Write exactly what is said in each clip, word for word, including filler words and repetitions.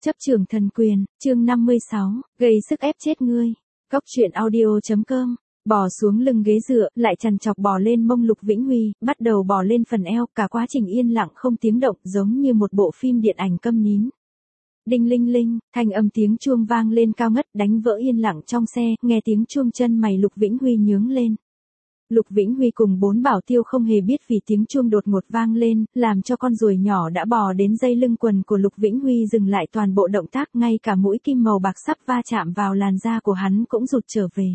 Chấp trường thần quyền, chương năm mươi sáu, gây sức ép chết ngươi. Cóc truyện audio chấm com. Bò xuống lưng ghế dựa, lại chằn chọc bò lên mông Lục Vĩnh Huy, bắt đầu bò lên phần eo, cả quá trình yên lặng không tiếng động, giống như một bộ phim điện ảnh câm nín. Đinh linh linh, thanh âm tiếng chuông vang lên cao ngất, đánh vỡ yên lặng trong xe, nghe tiếng chuông chân mày Lục Vĩnh Huy nhướng lên. Lục Vĩnh Huy cùng bốn bảo tiêu không hề biết vì tiếng chuông đột ngột vang lên, làm cho con ruồi nhỏ đã bò đến dây lưng quần của Lục Vĩnh Huy dừng lại toàn bộ động tác, ngay cả mũi kim màu bạc sắp va chạm vào làn da của hắn cũng rụt trở về.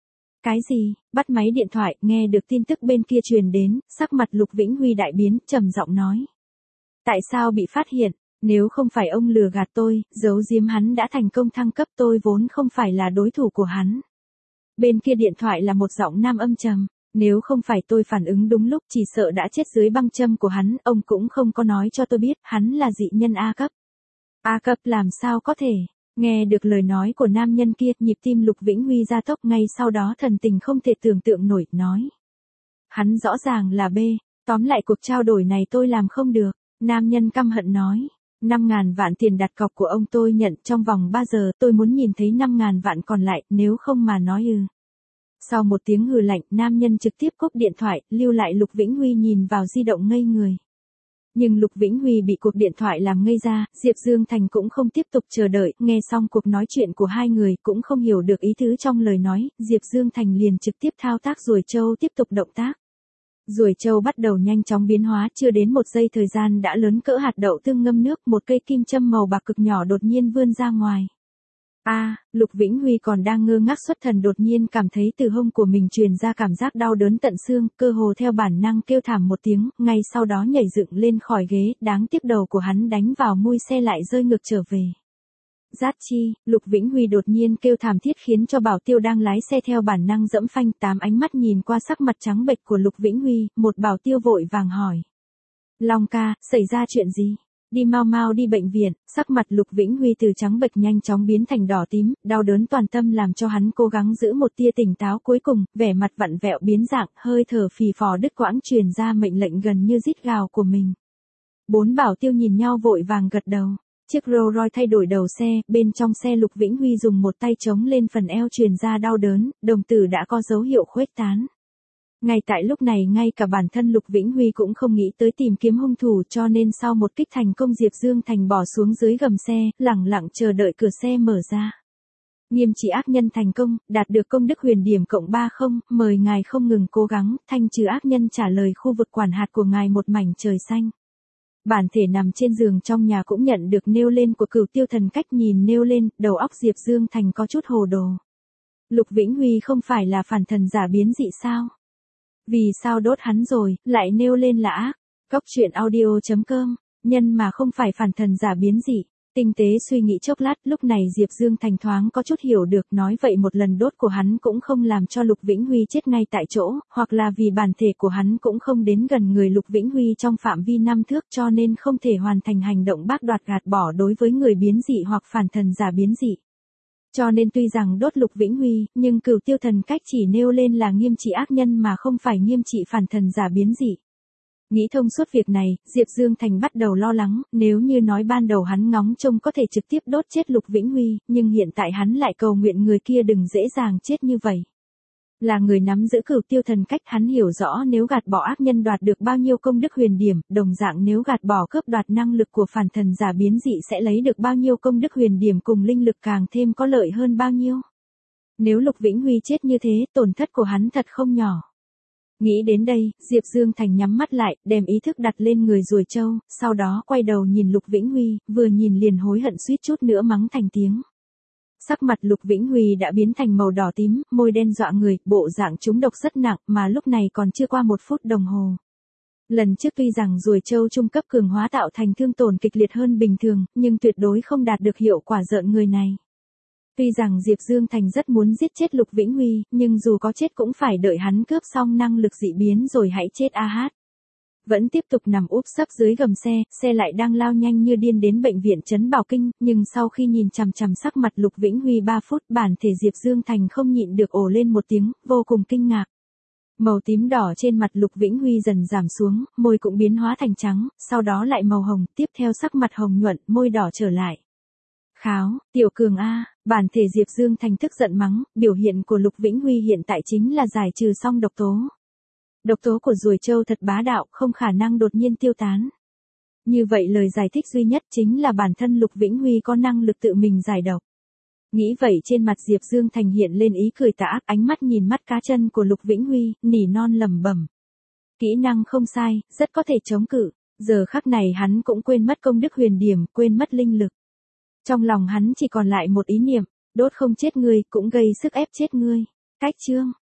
Cái gì? Bắt máy điện thoại, nghe được tin tức bên kia truyền đến, sắc mặt Lục Vĩnh Huy đại biến, trầm giọng nói. Tại sao bị phát hiện? Nếu không phải ông lừa gạt tôi, giấu giếm hắn đã thành công thăng cấp, tôi vốn không phải là đối thủ của hắn. Bên kia điện thoại là một giọng nam âm trầm. Nếu không phải tôi phản ứng đúng lúc, chỉ sợ đã chết dưới băng châm của hắn, ông cũng không có nói cho tôi biết, hắn là dị nhân A cấp. A cấp làm sao có thể? Nghe được lời nói của nam nhân kia, nhịp tim Lục Vĩnh Huy gia tốc, ngay sau đó thần tình không thể tưởng tượng nổi, nói. Hắn rõ ràng là B, tóm lại cuộc trao đổi này tôi làm không được, nam nhân căm hận nói. năm ngàn vạn tiền đặt cọc của ông tôi nhận trong vòng ba giờ, tôi muốn nhìn thấy năm ngàn vạn còn lại, nếu không mà nói ư. Sau một tiếng hừ lạnh, nam nhân trực tiếp cúp điện thoại, lưu lại Lục Vĩnh Huy nhìn vào di động ngây người. Nhưng Lục Vĩnh Huy bị cuộc điện thoại làm ngây ra, Diệp Dương Thành cũng không tiếp tục chờ đợi, nghe xong cuộc nói chuyện của hai người, cũng không hiểu được ý tứ trong lời nói, Diệp Dương Thành liền trực tiếp thao tác ruồi trâu tiếp tục động tác. Ruồi trâu bắt đầu nhanh chóng biến hóa, chưa đến một giây thời gian đã lớn cỡ hạt đậu tương ngâm nước, một cây kim châm màu bạc cực nhỏ đột nhiên vươn ra ngoài. A, à, Lục Vĩnh Huy còn đang ngơ ngác xuất thần, đột nhiên cảm thấy từ hông của mình truyền ra cảm giác đau đớn tận xương, cơ hồ theo bản năng kêu thảm một tiếng, ngay sau đó nhảy dựng lên khỏi ghế, đáng tiếc đầu của hắn đánh vào mui xe lại rơi ngược trở về. Rát chi, Lục Vĩnh Huy đột nhiên kêu thảm thiết khiến cho bảo tiêu đang lái xe theo bản năng dẫm phanh, tám ánh mắt nhìn qua sắc mặt trắng bệch của Lục Vĩnh Huy, một bảo tiêu vội vàng hỏi. Long ca, xảy ra chuyện gì? Đi mau mau đi bệnh viện, sắc mặt Lục Vĩnh Huy từ trắng bệch nhanh chóng biến thành đỏ tím, đau đớn toàn tâm làm cho hắn cố gắng giữ một tia tỉnh táo, cuối cùng, vẻ mặt vặn vẹo biến dạng, hơi thở phì phò đứt quãng truyền ra mệnh lệnh gần như rít gào của mình. Bốn bảo tiêu nhìn nhau vội vàng gật đầu. Chiếc Rolls Royce thay đổi đầu xe, bên trong xe Lục Vĩnh Huy dùng một tay chống lên phần eo truyền ra đau đớn, đồng tử đã có dấu hiệu khuếch tán. Ngay tại lúc này ngay cả bản thân Lục Vĩnh Huy cũng không nghĩ tới tìm kiếm hung thủ, cho nên sau một kích thành công Diệp Dương Thành bỏ xuống dưới gầm xe, lẳng lặng chờ đợi cửa xe mở ra. Nghiêm trị ác nhân thành công, đạt được công đức huyền điểm cộng ba không, mời ngài không ngừng cố gắng, thanh trừ ác nhân, trả lời khu vực quản hạt của ngài một mảnh trời xanh. Bản thể nằm trên giường trong nhà cũng nhận được nêu lên của Cửu Tiêu Thần Cách, nhìn nêu lên, đầu óc Diệp Dương Thành có chút hồ đồ. Lục Vĩnh Huy không phải là phản thần giả biến dị sao? Vì sao đốt hắn rồi, lại nêu lên là ác? Cóc truyện audio chấm com, nhân mà không phải phản thần giả biến dị. Tinh tế suy nghĩ chốc lát, lúc này Diệp Dương Thành thoáng có chút hiểu được, nói vậy một lần đốt của hắn cũng không làm cho Lục Vĩnh Huy chết ngay tại chỗ, hoặc là vì bản thể của hắn cũng không đến gần người Lục Vĩnh Huy trong phạm vi năm thước, cho nên không thể hoàn thành hành động bác đoạt gạt bỏ đối với người biến dị hoặc phản thần giả biến dị. Cho nên tuy rằng đốt Lục Vĩnh Huy, nhưng Cửu Tiêu Thần Cách chỉ nêu lên là nghiêm trị ác nhân mà không phải nghiêm trị phản thần giả biến dị. Nghĩ thông suốt việc này, Diệp Dương Thành bắt đầu lo lắng, nếu như nói ban đầu hắn ngóng trông có thể trực tiếp đốt chết Lục Vĩnh Huy, nhưng hiện tại hắn lại cầu nguyện người kia đừng dễ dàng chết như vậy. Là người nắm giữ Cửu Tiêu Thần Cách, hắn hiểu rõ nếu gạt bỏ ác nhân đoạt được bao nhiêu công đức huyền điểm, đồng dạng nếu gạt bỏ cướp đoạt năng lực của phản thần giả biến dị sẽ lấy được bao nhiêu công đức huyền điểm cùng linh lực càng thêm có lợi hơn bao nhiêu. Nếu Lục Vĩnh Huy chết như thế, tổn thất của hắn thật không nhỏ. Nghĩ đến đây, Diệp Dương Thành nhắm mắt lại, đem ý thức đặt lên người ruồi trâu, sau đó quay đầu nhìn Lục Vĩnh Huy, vừa nhìn liền hối hận suýt chút nữa mắng thành tiếng. Sắc mặt Lục Vĩnh Huy đã biến thành màu đỏ tím, môi đen dọa người, bộ dạng trúng độc rất nặng, mà lúc này còn chưa qua một phút đồng hồ. Lần trước tuy rằng ruồi trâu trung cấp cường hóa tạo thành thương tổn kịch liệt hơn bình thường, nhưng tuyệt đối không đạt được hiệu quả rợn người này. Tuy rằng Diệp Dương Thành rất muốn giết chết Lục Vĩnh Huy, nhưng dù có chết cũng phải đợi hắn cướp xong năng lực dị biến rồi hãy chết a hát. Vẫn tiếp tục nằm úp sấp dưới gầm xe, xe lại đang lao nhanh như điên đến bệnh viện Trấn Bảo Kinh, nhưng sau khi nhìn chằm chằm sắc mặt Lục Vĩnh Huy ba phút, bản thể Diệp Dương Thành không nhịn được ồ lên một tiếng, vô cùng kinh ngạc. Màu tím đỏ trên mặt Lục Vĩnh Huy dần giảm xuống, môi cũng biến hóa thành trắng, sau đó lại màu hồng, tiếp theo sắc mặt hồng nhuận, môi đỏ trở lại. Kháo, Tiểu Cường A, bản thể Diệp Dương Thành tức giận mắng, biểu hiện của Lục Vĩnh Huy hiện tại chính là giải trừ xong độc tố. Độc tố của ruồi châu thật bá đạo, không khả năng đột nhiên tiêu tán. Như vậy lời giải thích duy nhất chính là bản thân Lục Vĩnh Huy có năng lực tự mình giải độc. Nghĩ vậy trên mặt Diệp Dương Thành hiện lên ý cười tà ác, ánh mắt nhìn mắt cá chân của Lục Vĩnh Huy, nỉ non lẩm bẩm. Kỹ năng không sai, rất có thể chống cự. Giờ khắc này hắn cũng quên mất công đức huyền điểm, quên mất linh lực. Trong lòng hắn chỉ còn lại một ý niệm, đốt không chết ngươi, cũng gây sức ép chết ngươi. Cách chương